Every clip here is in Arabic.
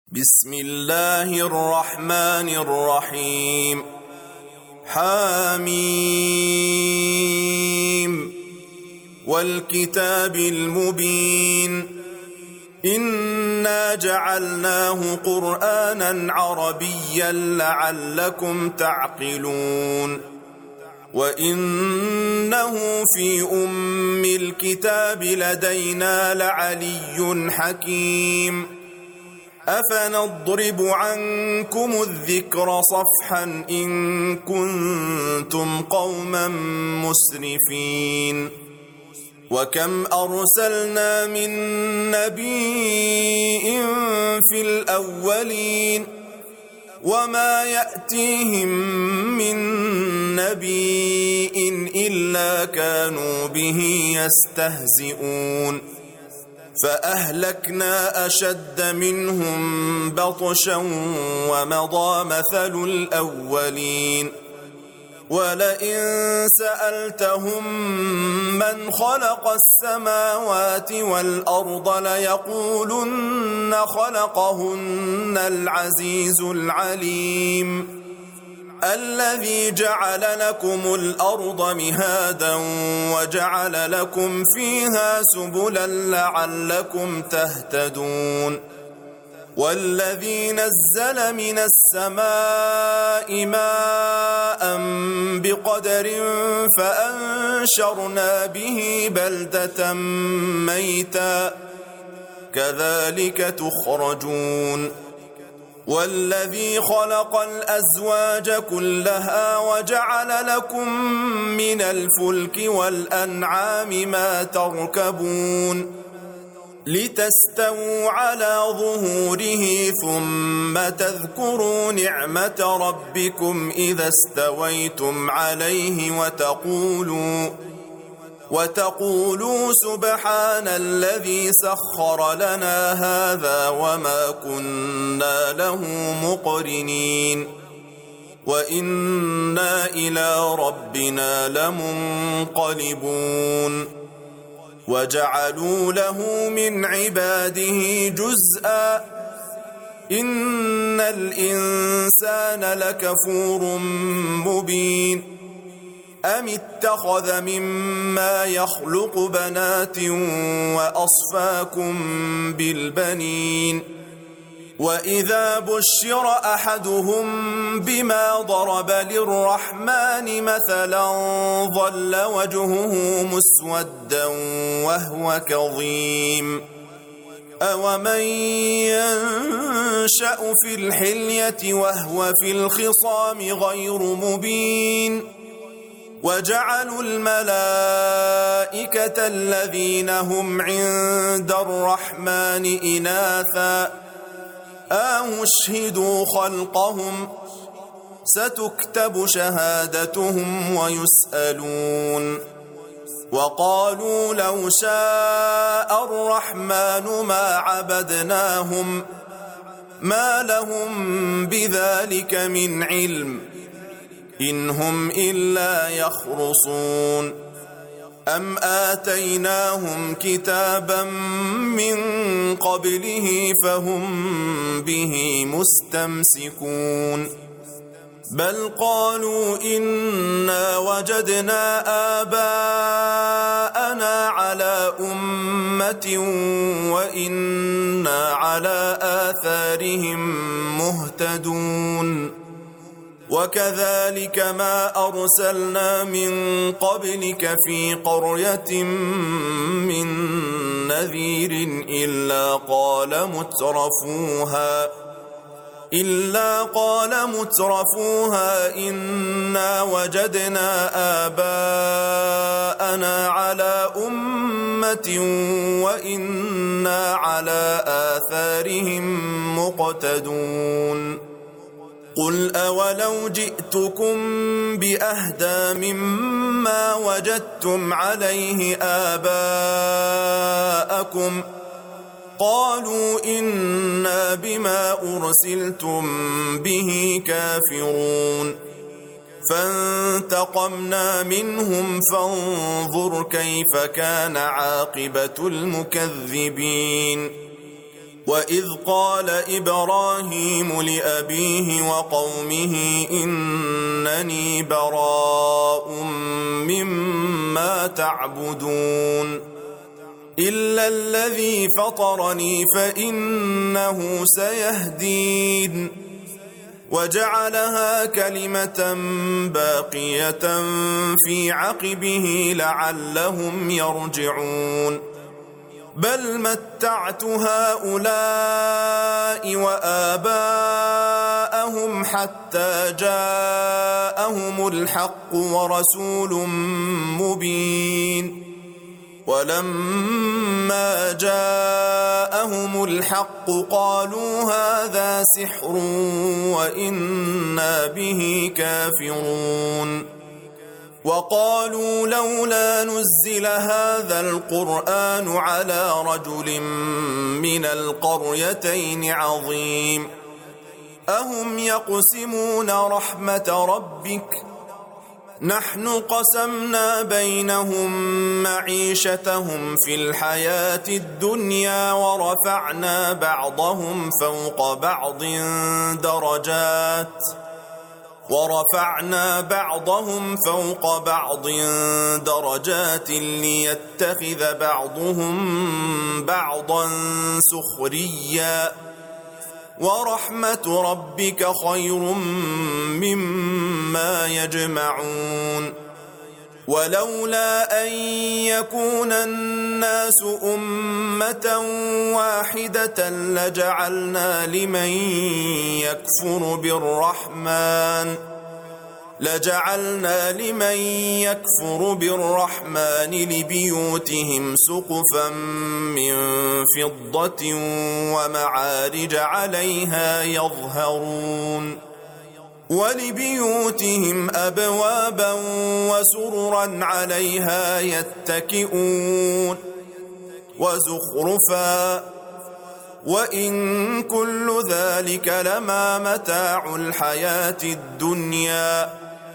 بسم الله الرحمن الرحيم. حميم والكتاب المبين إنا جعلناه قرآنا عربيا لعلكم تعقلون وإنه في أم الكتاب لدينا لعلي حكيم أفنضرب عنكم الذكر صفحا إن كنتم قوما مسرفين وكم أرسلنا من نبي في الأولين وما يأتيهم من نبي إلا كانوا به يستهزئون فأهلكنا أشد منهم بطشا ومضى مثل الأولين ولئن سألتهم من خلق السماوات والأرض ليقولن خلقهن العزيز العليم الذي جعل لكم الأرض مهادا وجعل لكم فيها سبلا لعلكم تهتدون والذي نزل من السماء ماء بقدر فأنشرنا به بلدة ميتا كذلك تخرجون والذي خلق الأزواج كلها وجعل لكم من الفلك والأنعام ما تركبون لتستووا على ظهوره ثم تذكروا نعمة ربكم إذا استويتم عليه وتقولوا سبحان الذي سخر لنا هذا وما كنا له مقرنين وإنا إلى ربنا لمنقلبون وجعلوا له من عباده جزءا إن الإنسان لكفور مبين أم اتخذ مما يخلق بنات وأصفاكم بالبنين وإذا بشر أحدهم بما ضرب للرحمن مثلا ظل وجهه مسودا وهو كظيم أومن ينشأ في الحلية وهو في الخصام غير مبين وجعلوا الملائكة الذين هم عند الرحمن إناثا أشهدوا خلقهم ستكتب شهادتهم ويسألون وقالوا لو شاء الرحمن ما عبدناهم ما لهم بذلك من علم إن هم إلا يخرصون أم آتيناهم كتابا من قبله فهم به مستمسكون بل قالوا إنا وجدنا آباءنا على أمة وإنا على آثارهم مهتدون وكذلك ما أرسلنا من قبلك في قرية من نذير إلا قال مترفوها إنا وجدنا آباءنا على أمة وإنا على آثارهم مقتدون قل أولو جئتكم بأهدى مما وجدتم عليه آباءكم قالوا إنا بما أرسلتم به كافرون فانتقمنا منهم فانظر كيف كان عاقبة المكذبين وإذ قال إبراهيم لأبيه وقومه إنني براء مما تعبدون إلا الذي فطرني فإنه سيهدين وجعلها كلمة باقية في عقبه لعلهم يرجعون بل متعت هؤلاء وآباءهم حتى جاءهم الحق ورسول مبين ولما جاءهم الحق قالوا هذا سحر وإنا به كافرون وقالوا لولا نزل هذا القرآن على رجل من القريتين عظيم أهم يقسمون رحمة ربك نحن قسمنا بينهم معيشتهم في الحياة الدنيا ورفعنا بعضهم فوق بعض درجات ليتخذ بعضهم بعضا سخريا ورحمة ربك خير مما يجمعون ولولا أن يكون الناس أمة واحدة لجعلنا لمن يكفر بالرحمن لبيوتهم سقفا من فضة ومعارج عليها يظهرون ولبيوتهم أبوابا وسررا عليها يتكئون وزخرفا وإن كل ذلك لما متاع الحياة الدنيا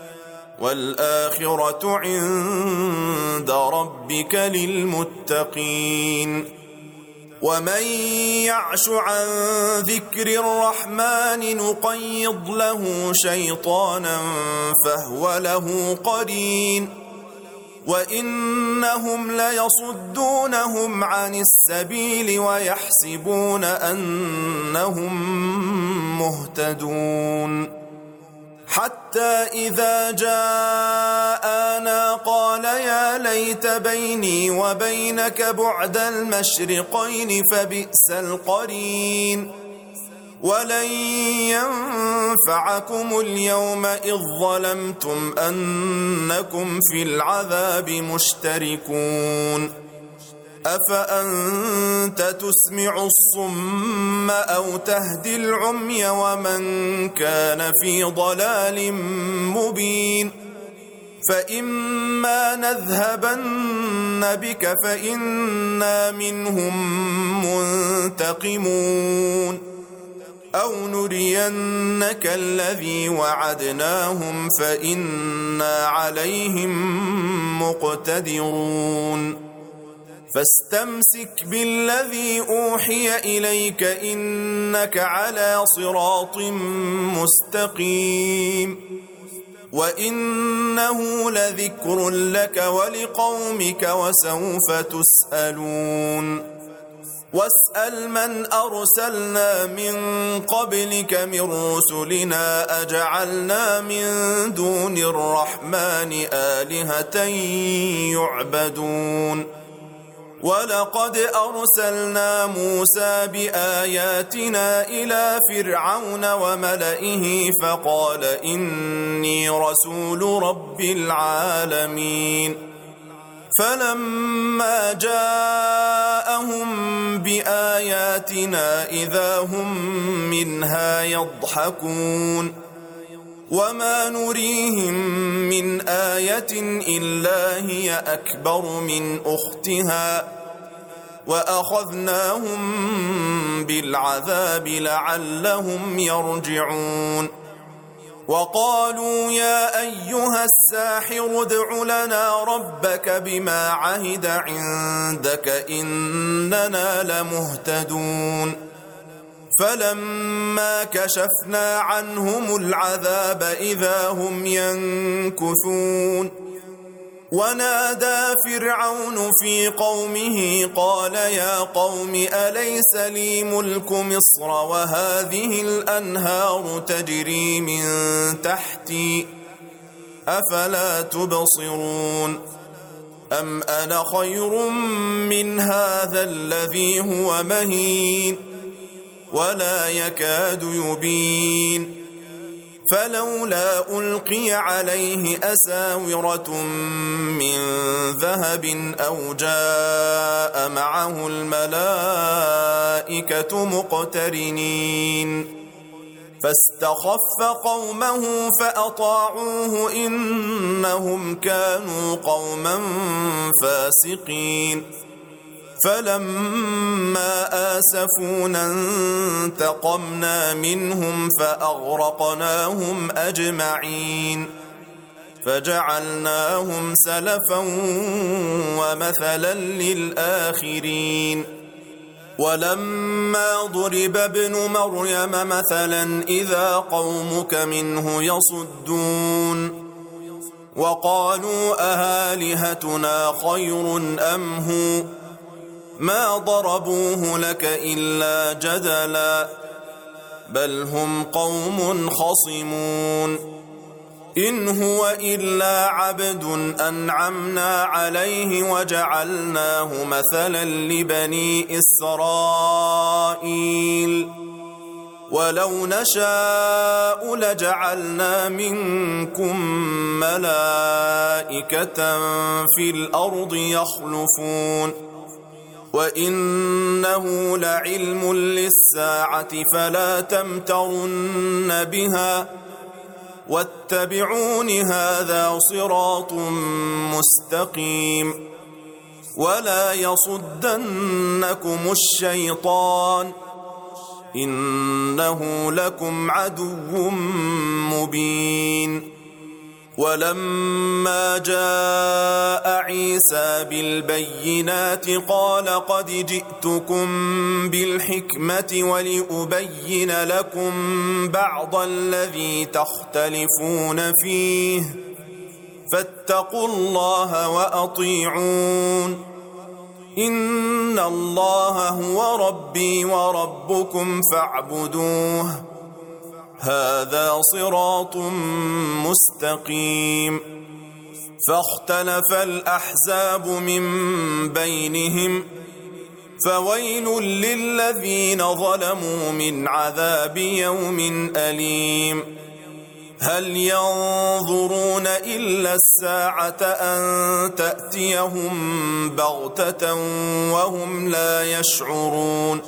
والآخرة عند ربك للمتقين ومن يعش عن ذكر الرحمن نقيض له شيطانا فهو له قرين وإنهم ليصدونهم عن السبيل ويحسبون أنهم مهتدون حتى إذا جاءنا قال يا ليت بيني وبينك بعد المشرقين فبئس القرين ولن ينفعكم اليوم إذ ظلمتم أنكم في العذاب مشتركون أفأنت تسمع الصم أو تهدي العمي ومن كان في ضلال مبين فإما نذهبن بك فإنا منهم منتقمون أو نرينك الذي وعدناهم فإنا عليهم مقتدرون فاستمسك بالذي أوحي إليك إنك على صراط مستقيم وإنه لذكر لك ولقومك وسوف تسألون واسأل من أرسلنا من قبلك من رسلنا أجعلنا من دون الرحمن آلهة يعبدون ولقد أرسلنا موسى بآياتنا إلى فرعون وملئه فقال إني رسول رب العالمين فلما جاءهم بآياتنا إذا هم منها يضحكون وما نريهم من آية إلا هي أكبر من أختها وأخذناهم بالعذاب لعلهم يرجعون وقالوا يا أيها الساحر ادع لنا ربك بما عهد عندك إننا لمهتدون فلما كشفنا عنهم العذاب إذا هم ينكثون ونادى فرعون في قومه قال يا قوم أليس لي ملك مصر وهذه الأنهار تجري من تحتي أفلا تبصرون أم أنا خير من هذا الذي هو مهين ولا يكاد يبين فلولا ألقي عليه أساورة من ذهب أو جاء معه الملائكة مقترنين فاستخف قومه فأطاعوه إنهم كانوا قوما فاسقين فلما آسفونا انتقمنا منهم فأغرقناهم أجمعين فجعلناهم سلفا ومثلا للآخرين ولما ضرب ابن مريم مثلا إذا قومك منه يصدون وقالوا أآلهتنا خير أم هو ما ضربوه لك إلا جدلا بل هم قوم خصمون إن هو إلا عبد أنعمنا عليه وجعلناه مثلا لبني إسرائيل ولو نشاء لجعلنا منكم ملائكة في الأرض يخلفون وإنه لعلم للساعة فلا تمترن بها واتبعون هذا صراط مستقيم ولا يصدنكم الشيطان إنه لكم عدو مبين ولما جاء عيسى بالبينات قال قد جئتكم بالحكمة ولأبين لكم بعض الذي تختلفون فيه فاتقوا الله وأطيعون إن الله هو ربي وربكم فاعبدوه هذا صراط مستقيم فاختلف الأحزاب من بينهم فويل للذين ظلموا من عذاب يوم أليم هل ينظرون إلا الساعة أن تأتيهم بغتة وهم لا يشعرون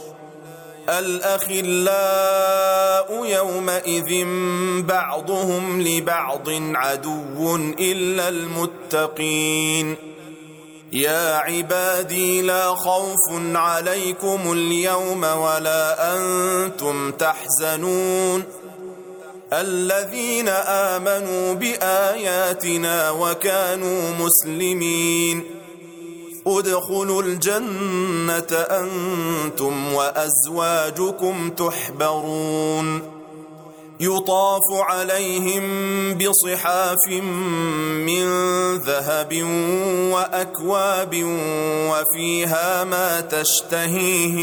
الأخلاء يومئذ بعضهم لبعض عدو إلا المتقين يا عبادي لا خوف عليكم اليوم ولا أنتم تحزنون الذين آمنوا بآياتنا وكانوا مسلمين ادخلوا الجنة أنتم وأزواجكم تحبرون يطاف عليهم بصحاف من ذهب وأكواب وفيها ما تشتهيه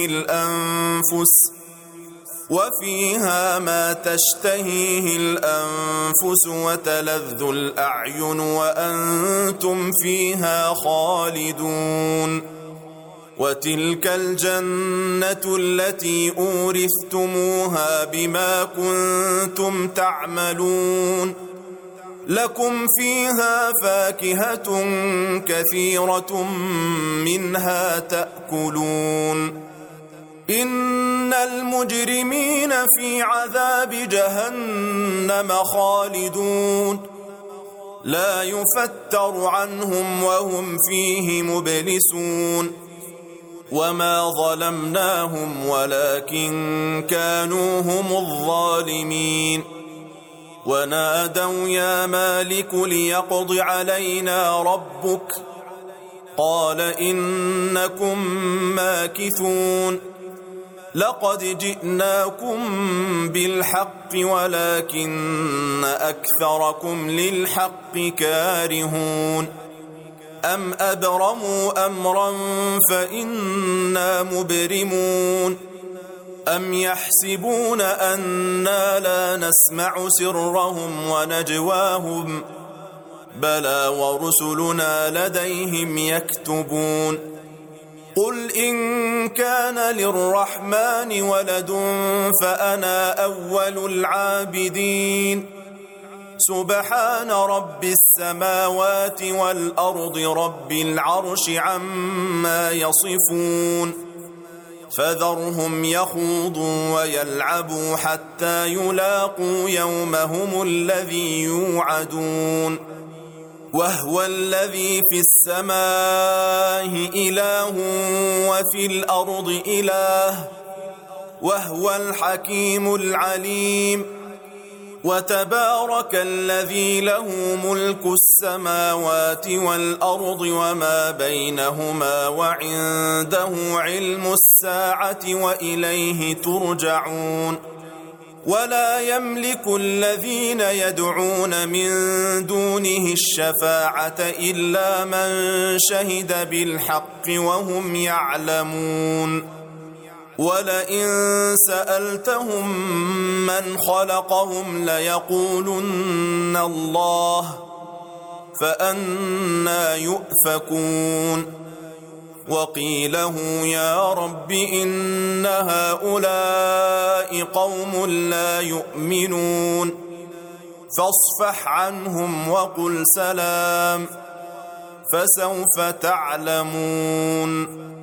الأنفس وتلذ الأعين وأنتم فيها خالدون وتلك الجنة التي أورثتموها بما كنتم تعملون لكم فيها فاكهة كثيرة منها تأكلون إن المجرمين في عذاب جهنم خالدون لا يفتر عنهم وهم فيه مبلسون وما ظلمناهم ولكن كانوا هم الظالمين ونادوا يا مالك ليقض علينا ربك قال إنكم ماكثون لقد جئناكم بالحق ولكن أكثركم للحق كارهون أم أبرموا أمرا فإنا مبرمون أم يحسبون أنا لا نسمع سرهم ونجواهم بلى ورسلنا لديهم يكتبون قل إن كان للرحمن ولد فأنا أول العابدين سبحان رب السماوات والأرض رب العرش عما يصفون فذرهم يخوضوا ويلعبوا حتى يلاقوا يومهم الذي يوعدون وهو الذي في السماء إله وفي الأرض إله وهو الحكيم العليم وتبارك الذي له ملك السماوات والأرض وما بينهما وعنده علم الساعة وإليه ترجعون ولا يملك الذين يدعون من دونه الشفاعة إلا من شهد بالحق وهم يعلمون ولئن سألتهم من خلقهم ليقولن الله فأنى يؤفكون وقيله يا رب إن هؤلاء قوم لا يؤمنون فاصفح عنهم وقل سلام فسوف تعلمون